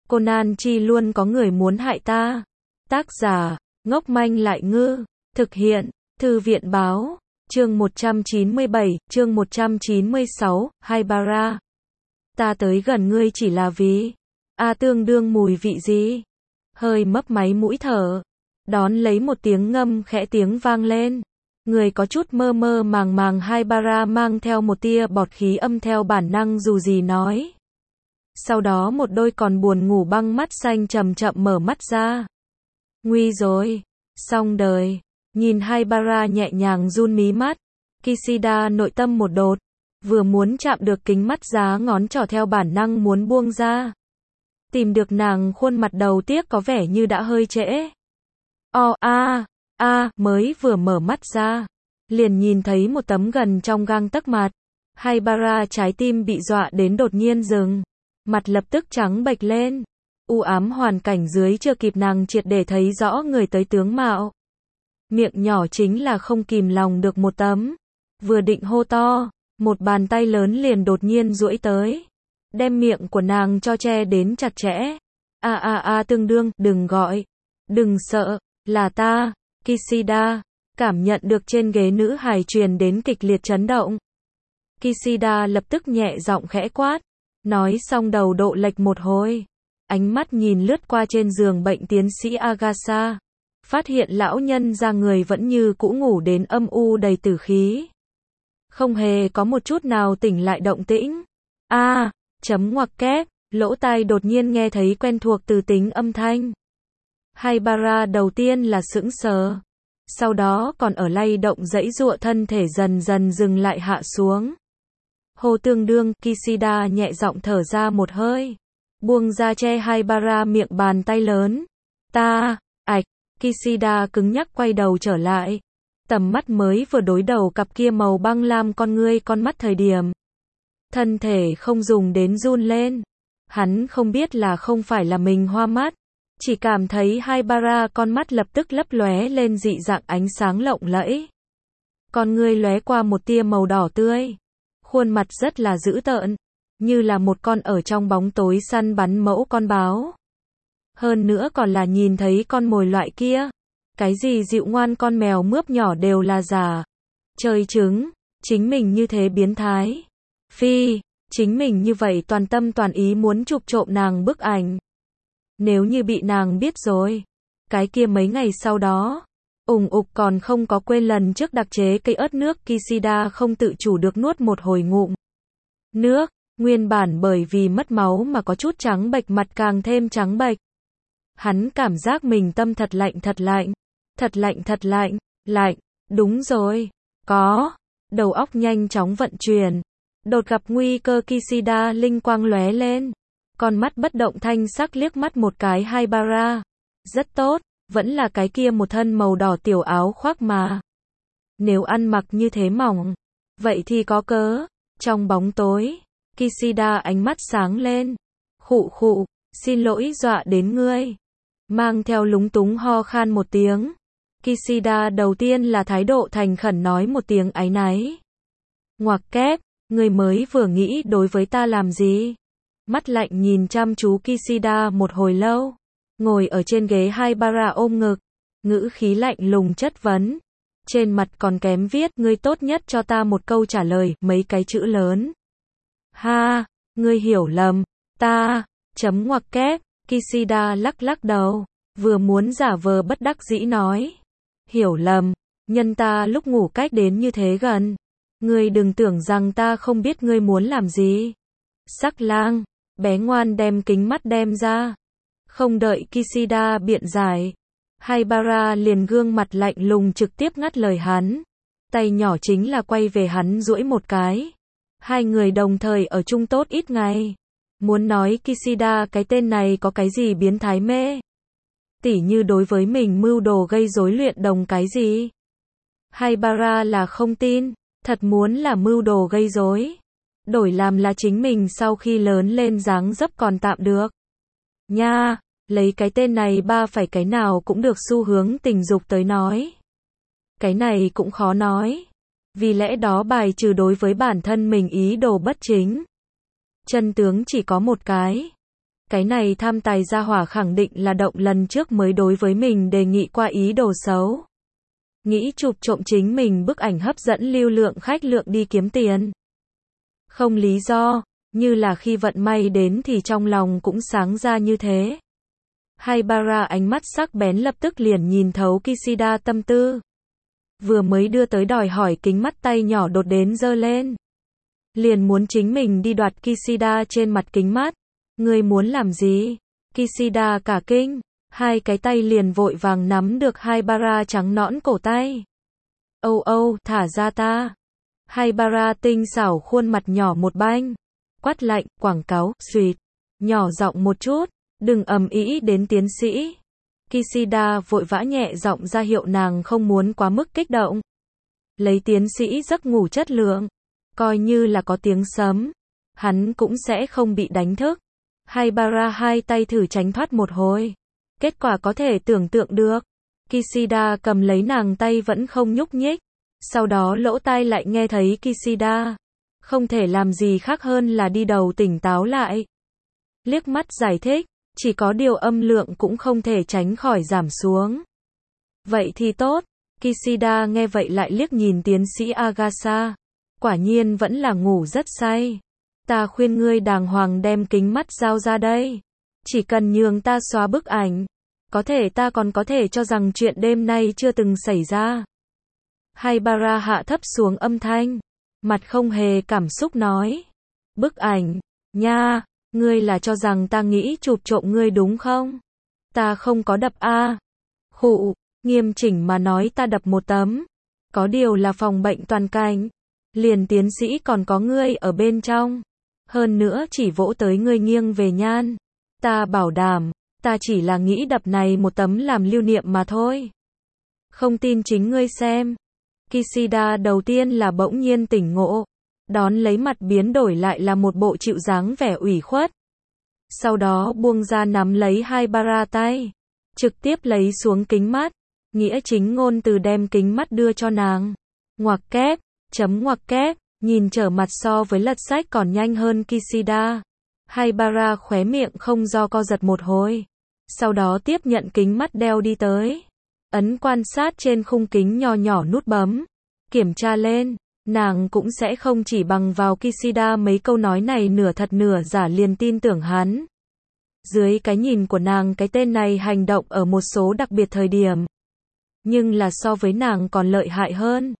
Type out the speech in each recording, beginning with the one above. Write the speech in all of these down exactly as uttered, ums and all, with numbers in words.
Conan chi luôn có người muốn hại ta. Tác giả, ngốc manh lại ngư. Thực hiện, Thư viện báo. Chương một trăm chín mươi bảy, chương một trăm chín mươi sáu, Haibara. Ta tới gần ngươi chỉ là vì... A tương đương mùi vị gì? Hơi mấp máy mũi thở. Đón lấy một tiếng ngâm khẽ tiếng vang lên. Người có chút mơ mơ màng màng Haibara mang theo một tia bọt khí âm theo bản năng dù gì nói. Sau đó một đôi còn buồn ngủ băng mắt xanh chậm chậm mở mắt ra. Nguy rồi. Xong đời. Nhìn Haibara nhẹ nhàng run mí mắt. Kishida nội tâm một đột. Vừa muốn chạm được kính mắt giá ngón trỏ theo bản năng muốn buông ra. Tìm được nàng khuôn mặt đầu tiếc có vẻ như đã hơi trễ. O a a mới vừa mở mắt ra. Liền nhìn thấy một tấm gần trong gang tấc mặt. Haibara trái tim bị dọa đến đột nhiên dừng. Mặt lập tức trắng bệch lên. U ám hoàn cảnh dưới chưa kịp nàng triệt để thấy rõ người tới tướng mạo. Miệng nhỏ chính là không kìm lòng được một tấm. Vừa định hô to, một bàn tay lớn liền đột nhiên duỗi tới. Đem miệng của nàng cho che đến chặt chẽ. A a a tương đương, đừng gọi. Đừng sợ, là ta, Kishida. Cảm nhận được trên ghế nữ hài truyền đến kịch liệt chấn động. Kishida lập tức nhẹ giọng khẽ quát. Nói xong đầu độ lệch một hồi. Ánh mắt nhìn lướt qua trên giường bệnh tiến sĩ Agasa. Phát hiện lão nhân ra người vẫn như cũ ngủ đến âm u đầy tử khí. Không hề có một chút nào tỉnh lại động tĩnh. A, chấm ngoặc kép, lỗ tai đột nhiên nghe thấy quen thuộc từ tính âm thanh. Haibara đầu tiên là sững sờ. Sau đó còn ở lay động dãy giụa thân thể dần dần dừng lại hạ xuống. Hồ tương đương, Kishida nhẹ giọng thở ra một hơi. Buông ra che Haibara miệng bàn tay lớn. Ta, ạch, Kishida cứng nhắc quay đầu trở lại. Tầm mắt mới vừa đối đầu cặp kia màu băng lam con ngươi con mắt thời điểm. Thân thể không dùng đến run lên. Hắn không biết là không phải là mình hoa mắt. Chỉ cảm thấy Haibara con mắt lập tức lấp lóe lên dị dạng ánh sáng lộng lẫy. Con ngươi lóe qua một tia màu đỏ tươi. Khuôn mặt rất là dữ tợn. Như là một con ở trong bóng tối săn bắn mẫu con báo. Hơn nữa còn là nhìn thấy con mồi loại kia. Cái gì dịu ngoan con mèo mướp nhỏ đều là giả. Chơi trứng. Chính mình như thế biến thái. Phi. Chính mình như vậy toàn tâm toàn ý muốn chụp trộm nàng bức ảnh. Nếu như bị nàng biết rồi. Cái kia mấy ngày sau đó. Ủng ục còn không có quên lần trước đặc chế cây ớt nước Kishida không tự chủ được nuốt một hồi ngụm. Nước. Nguyên bản bởi vì mất máu mà có chút trắng bệch mặt càng thêm trắng bệch. Hắn cảm giác mình tâm thật lạnh thật lạnh. Thật lạnh thật lạnh. Lạnh. Đúng rồi. Có. Đầu óc nhanh chóng vận chuyển. Đột gặp nguy cơ Kishida linh quang lóe lên. Con mắt bất động thanh sắc liếc mắt một cái Haibara. Rất tốt. Vẫn là cái kia một thân màu đỏ tiểu áo khoác mà. Nếu ăn mặc như thế mỏng. Vậy thì có cớ. Trong bóng tối. Kishida ánh mắt sáng lên. Khụ khụ. Xin lỗi dọa đến ngươi. Mang theo lúng túng ho khan một tiếng. Kishida đầu tiên là thái độ thành khẩn nói một tiếng áy náy. Ngoặc kép. Ngươi mới vừa nghĩ đối với ta làm gì? Mắt lạnh nhìn chăm chú Kishida một hồi lâu. Ngồi ở trên ghế Haibara ôm ngực. Ngữ khí lạnh lùng chất vấn. Trên mặt còn kém viết ngươi tốt nhất cho ta một câu trả lời, mấy cái chữ lớn. Ha, ngươi hiểu lầm. Ta, chấm ngoặc kép. Kishida lắc lắc đầu. Vừa muốn giả vờ bất đắc dĩ nói. Hiểu lầm. Nhân ta lúc ngủ cách đến như thế gần. Ngươi đừng tưởng rằng ta không biết ngươi muốn làm gì. Sắc lang. Bé ngoan đem kính mắt đem ra. Không đợi Kishida biện giải. Haibara liền gương mặt lạnh lùng trực tiếp ngắt lời hắn. Tay nhỏ chính là quay về hắn duỗi một cái. Hai người đồng thời ở chung tốt ít ngày. Muốn nói Kishida cái tên này có cái gì biến thái mê. Tỉ như đối với mình mưu đồ gây rối luyện đồng cái gì. Haibara là không tin. Thật muốn là mưu đồ gây rối. Đổi làm là chính mình sau khi lớn lên dáng dấp còn tạm được. Nha, lấy cái tên này ba phải cái nào cũng được xu hướng tình dục tới nói. Cái này cũng khó nói. Vì lẽ đó bài trừ đối với bản thân mình ý đồ bất chính. Chân tướng chỉ có một cái. Cái này tham tài gia hỏa khẳng định là động lần trước mới đối với mình đề nghị qua ý đồ xấu. Nghĩ chụp trộm chính mình bức ảnh hấp dẫn lưu lượng khách lượng đi kiếm tiền. Không lý do, như là khi vận may đến thì trong lòng cũng sáng ra như thế. Haibara ánh mắt sắc bén lập tức liền nhìn thấu Kishida tâm tư. Vừa mới đưa tới đòi hỏi kính mắt tay nhỏ đột đến giơ lên. Liền muốn chính mình đi đoạt Kishida trên mặt kính mắt. Ngươi muốn làm gì? Kishida cả kinh, hai cái tay liền vội vàng nắm được Haibara trắng nõn cổ tay. Âu âu, thả ra ta. Haibara tinh xảo khuôn mặt nhỏ một banh. Quát lạnh, quảng cáo, xuyệt. Nhỏ giọng một chút, đừng ầm ĩ đến tiến sĩ. Kishida vội vã nhẹ giọng ra hiệu nàng không muốn quá mức kích động. Lấy tiến sĩ giấc ngủ chất lượng. Coi như là có tiếng sấm. Hắn cũng sẽ không bị đánh thức. Haibara hai tay thử tránh thoát một hồi. Kết quả có thể tưởng tượng được. Kishida cầm lấy nàng tay vẫn không nhúc nhích. Sau đó lỗ tai lại nghe thấy Kishida. Không thể làm gì khác hơn là đi đầu tỉnh táo lại. Liếc mắt giải thích. Chỉ có điều âm lượng cũng không thể tránh khỏi giảm xuống. Vậy thì tốt. Kishida nghe vậy lại liếc nhìn tiến sĩ Agasa. Quả nhiên vẫn là ngủ rất say. Ta khuyên ngươi đàng hoàng đem kính mắt giao ra đây. Chỉ cần nhường ta xóa bức ảnh. Có thể ta còn có thể cho rằng chuyện đêm nay chưa từng xảy ra. Haibara hạ thấp xuống âm thanh. Mặt không hề cảm xúc nói. Bức ảnh, nha, ngươi là cho rằng ta nghĩ chụp trộm ngươi đúng không? Ta không có đập a. Khụ, nghiêm chỉnh mà nói ta đập một tấm. Có điều là phòng bệnh toàn cảnh. Liền tiến sĩ còn có ngươi ở bên trong. Hơn nữa chỉ vỗ tới ngươi nghiêng về nhan. Ta bảo đảm, ta chỉ là nghĩ đập này một tấm làm lưu niệm mà thôi. Không tin chính ngươi xem. Kishida đầu tiên là bỗng nhiên tỉnh ngộ. Đón lấy mặt biến đổi lại là một bộ chịu dáng vẻ ủy khuất. Sau đó buông ra nắm lấy Haibara tay. Trực tiếp lấy xuống kính mắt. Nghĩa chính ngôn từ đem kính mắt đưa cho nàng. Ngoặc kép, chấm ngoặc kép. Nhìn trở mặt so với lật sách còn nhanh hơn Kishida. Haibara khóe miệng không do co giật một hồi. Sau đó tiếp nhận kính mắt đeo đi tới. Ấn quan sát trên khung kính nho nhỏ nút bấm. Kiểm tra lên. Nàng cũng sẽ không chỉ bằng vào Kishida mấy câu nói này nửa thật nửa giả liền tin tưởng hắn. Dưới cái nhìn của nàng cái tên này hành động ở một số đặc biệt thời điểm. Nhưng là so với nàng còn lợi hại hơn.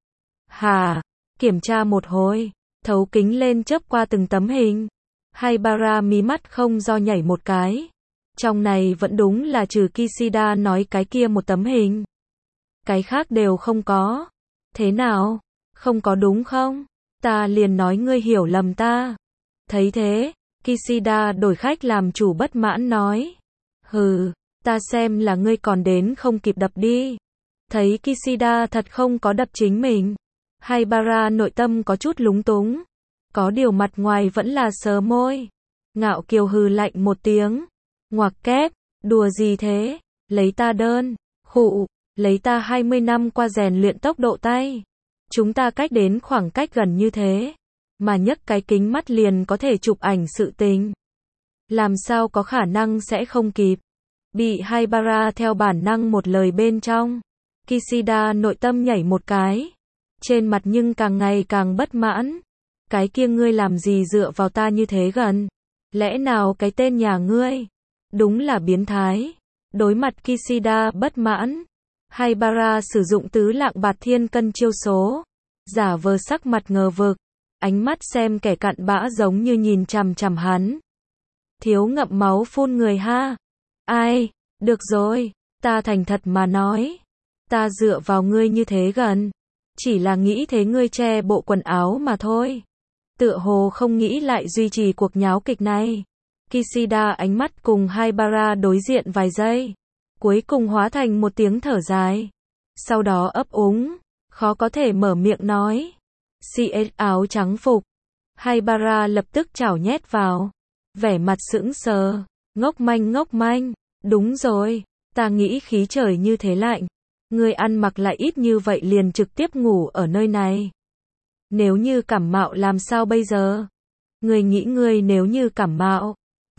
Hà, kiểm tra một hồi. Thấu kính lên chớp qua từng tấm hình. Haibara mí mắt không do nhảy một cái. Trong này vẫn đúng là trừ Kishida nói cái kia một tấm hình. Cái khác đều không có. Thế nào? Không có đúng không? Ta liền nói ngươi hiểu lầm ta. Thấy thế, Kishida đổi khách làm chủ bất mãn nói. Hừ, ta xem là ngươi còn đến không kịp đập đi. Thấy Kishida thật không có đập chính mình. Haibara nội tâm có chút lúng túng. Có điều mặt ngoài vẫn là sờ môi. Ngạo kiều hừ lạnh một tiếng. Ngoặc kép, đùa gì thế? Lấy ta đơn. Khụ, lấy ta hai mươi năm qua rèn luyện tốc độ tay. Chúng ta cách đến khoảng cách gần như thế. Mà nhấc cái kính mắt liền có thể chụp ảnh sự tình. Làm sao có khả năng sẽ không kịp. Bị Haibara theo bản năng một lời bên trong. Kishida nội tâm nhảy một cái. Trên mặt nhưng càng ngày càng bất mãn. Cái kia ngươi làm gì dựa vào ta như thế gần? Lẽ nào cái tên nhà ngươi? Đúng là biến thái. Đối mặt Kishida bất mãn. Haibara sử dụng tứ lạng bạt thiên cân chiêu số. Giả vờ sắc mặt ngờ vực. Ánh mắt xem kẻ cặn bã giống như nhìn chằm chằm hắn. Thiếu ngậm máu phun người ha. Ai? Được rồi. Ta thành thật mà nói. Ta dựa vào ngươi như thế gần. Chỉ là nghĩ thế ngươi che bộ quần áo mà thôi. Tựa hồ không nghĩ lại duy trì cuộc nháo kịch này. Kishida ánh mắt cùng Haibara đối diện vài giây. Cuối cùng hóa thành một tiếng thở dài. Sau đó ấp úng. Khó có thể mở miệng nói. xê ét áo trắng phục. Haibara lập tức chảo nhét vào. Vẻ mặt sững sờ. Ngốc manh ngốc manh. Đúng rồi. Ta nghĩ khí trời như thế lạnh. Ngươi ăn mặc lại ít như vậy liền trực tiếp ngủ ở nơi này. Nếu như cảm mạo làm sao bây giờ? Ngươi nghĩ ngươi nếu như cảm mạo.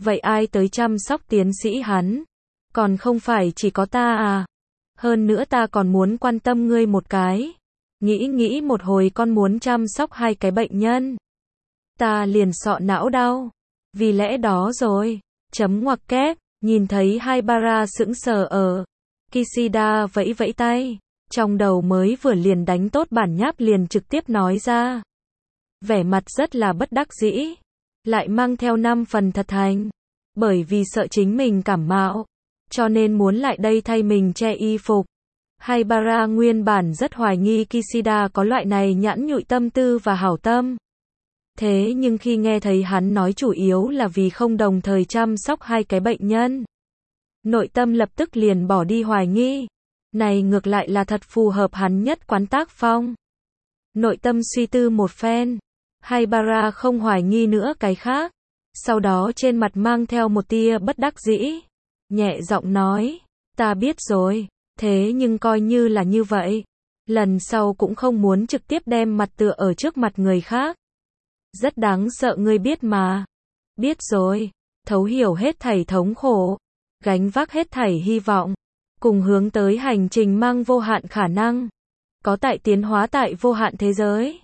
Vậy ai tới chăm sóc tiến sĩ hắn? Còn không phải chỉ có ta à? Hơn nữa ta còn muốn quan tâm ngươi một cái. Nghĩ nghĩ một hồi con muốn chăm sóc hai cái bệnh nhân. Ta liền sọ não đau. Vì lẽ đó rồi. Chấm ngoặc kép. Nhìn thấy Haibara sững sờ ở. Kishida vẫy vẫy tay. Trong đầu mới vừa liền đánh tốt bản nháp liền trực tiếp nói ra. Vẻ mặt rất là bất đắc dĩ. Lại mang theo năm phần thật thành. Bởi vì sợ chính mình cảm mạo. Cho nên muốn lại đây thay mình che y phục. Haibara nguyên bản rất hoài nghi Kishida có loại này nhãn nhụi tâm tư và hảo tâm. Thế nhưng khi nghe thấy hắn nói chủ yếu là vì không đồng thời chăm sóc hai cái bệnh nhân. Nội tâm lập tức liền bỏ đi hoài nghi. Này ngược lại là thật phù hợp hắn nhất quán tác phong. Nội tâm suy tư một phen. Haibara không hoài nghi nữa cái khác. Sau đó trên mặt mang theo một tia bất đắc dĩ. Nhẹ giọng nói. Ta biết rồi. Thế nhưng coi như là như vậy. Lần sau cũng không muốn trực tiếp đem mặt tựa ở trước mặt người khác. Rất đáng sợ ngươi biết mà. Biết rồi. Thấu hiểu hết thảy thống khổ. Gánh vác hết thảy hy vọng. Cùng hướng tới hành trình mang vô hạn khả năng. Có tại tiến hóa tại vô hạn thế giới.